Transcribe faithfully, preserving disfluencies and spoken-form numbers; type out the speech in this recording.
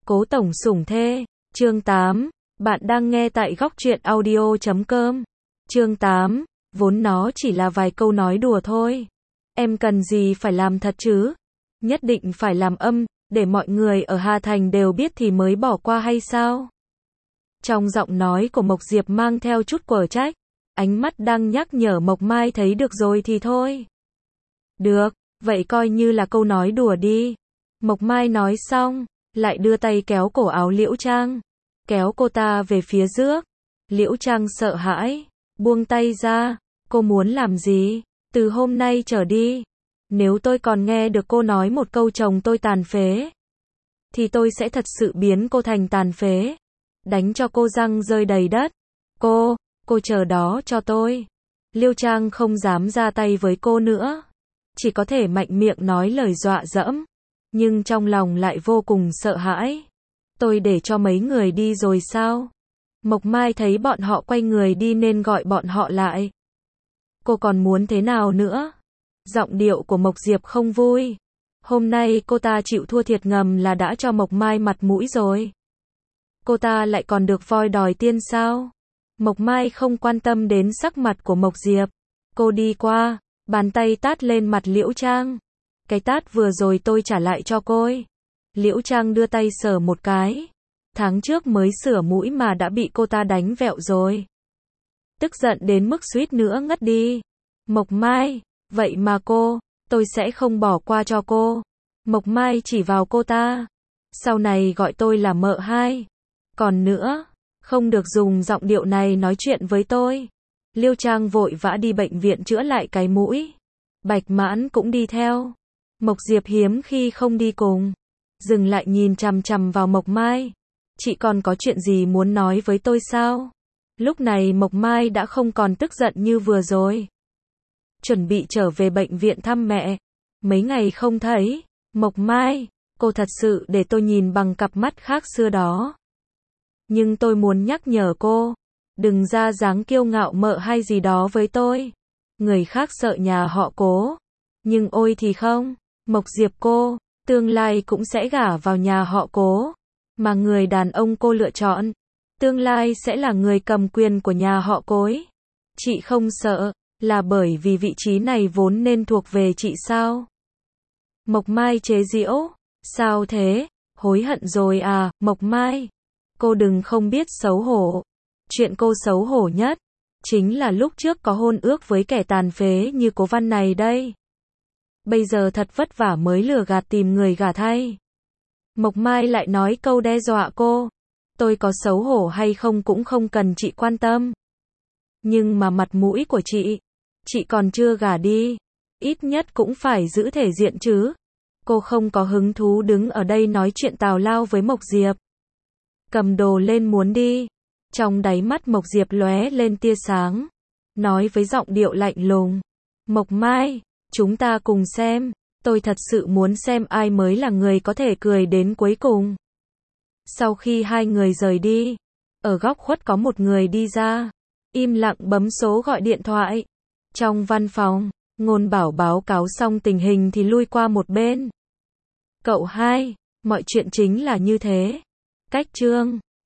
Cố tổng sủng thê, chương tám, bạn đang nghe tại góc truyện audio chấm com. Chương tám, vốn nó chỉ là vài câu nói đùa thôi. Em cần gì phải làm thật chứ? Nhất định phải làm âm, để mọi người ở Hà Thành đều biết thì mới bỏ qua hay sao? Trong giọng nói của Mộc Diệp mang theo chút quở trách, ánh mắt đang nhắc nhở Mộc Mai thấy được rồi thì thôi. Được, vậy coi như là câu nói đùa đi. Mộc Mai nói xong, lại đưa tay kéo cổ áo Liễu Trang, kéo cô ta về phía trước. Liễu Trang sợ hãi, buông tay ra. Cô muốn làm gì? Từ hôm nay trở đi, nếu tôi còn nghe được cô nói một câu chồng tôi tàn phế, thì tôi sẽ thật sự biến cô thành tàn phế, đánh cho cô răng rơi đầy đất. Cô, cô chờ đó cho tôi. Liễu Trang không dám ra tay với cô nữa, chỉ có thể mạnh miệng nói lời dọa dẫm, nhưng trong lòng lại vô cùng sợ hãi. Tôi để cho mấy người đi rồi sao? Mộc Mai thấy bọn họ quay người đi nên gọi bọn họ lại. Cô còn muốn thế nào nữa? Giọng điệu của Mộc Diệp không vui. Hôm nay cô ta chịu thua thiệt ngầm là đã cho Mộc Mai mặt mũi rồi. Cô ta lại còn được voi đòi tiên sao? Mộc Mai không quan tâm đến sắc mặt của Mộc Diệp. Cô đi qua, bàn tay tát lên mặt Liễu Trang. Cái tát vừa rồi tôi trả lại cho cô. Liễu Trang đưa tay sờ một cái. Tháng trước mới sửa mũi mà đã bị cô ta đánh vẹo rồi. Tức giận đến mức suýt nữa ngất đi. Mộc Mai, vậy mà cô, tôi sẽ không bỏ qua cho cô. Mộc Mai chỉ vào cô ta. Sau này gọi tôi là mợ hai. Còn nữa, không được dùng giọng điệu này nói chuyện với tôi. Liễu Trang vội vã đi bệnh viện chữa lại cái mũi. Bạch Mãn cũng đi theo. Mộc Diệp hiếm khi không đi cùng. Dừng lại nhìn chằm chằm vào Mộc Mai. Chị còn có chuyện gì muốn nói với tôi sao? Lúc này Mộc Mai đã không còn tức giận như vừa rồi. Chuẩn bị trở về bệnh viện thăm mẹ. Mấy ngày không thấy. Mộc Mai, cô thật sự để tôi nhìn bằng cặp mắt khác xưa đó. Nhưng tôi muốn nhắc nhở cô. Đừng ra dáng kiêu ngạo mợ hay gì đó với tôi. Người khác sợ nhà họ Cố. Nhưng ôi thì không. Mộc Diệp cô, tương lai cũng sẽ gả vào nhà họ Cố. Mà người đàn ông cô lựa chọn, tương lai sẽ là người cầm quyền của nhà họ Cố. Chị không sợ, là bởi vì vị trí này vốn nên thuộc về chị sao? Mộc Mai chế giễu, sao thế? Hối hận rồi à? Mộc Mai, cô đừng không biết xấu hổ. Chuyện cô xấu hổ nhất, chính là lúc trước có hôn ước với kẻ tàn phế như Cố Văn này đây. Bây giờ thật vất vả mới lừa gạt tìm người gả thay. Mộc Mai lại nói câu đe dọa cô. Tôi có xấu hổ hay không cũng không cần chị quan tâm. Nhưng mà mặt mũi của chị, chị còn chưa gả đi. Ít nhất cũng phải giữ thể diện chứ. Cô không có hứng thú đứng ở đây nói chuyện tào lao với Mộc Diệp. Cầm đồ lên muốn đi. Trong đáy mắt Mộc Diệp lóe lên tia sáng. Nói với giọng điệu lạnh lùng. Mộc Mai, chúng ta cùng xem. Tôi thật sự muốn xem ai mới là người có thể cười đến cuối cùng. Sau khi hai người rời đi, ở góc khuất có một người đi ra, im lặng bấm số gọi điện thoại. Trong văn phòng, Ngôn Bảo báo cáo xong tình hình thì lui qua một bên. Cậu hai, mọi chuyện chính là như thế. Cách chương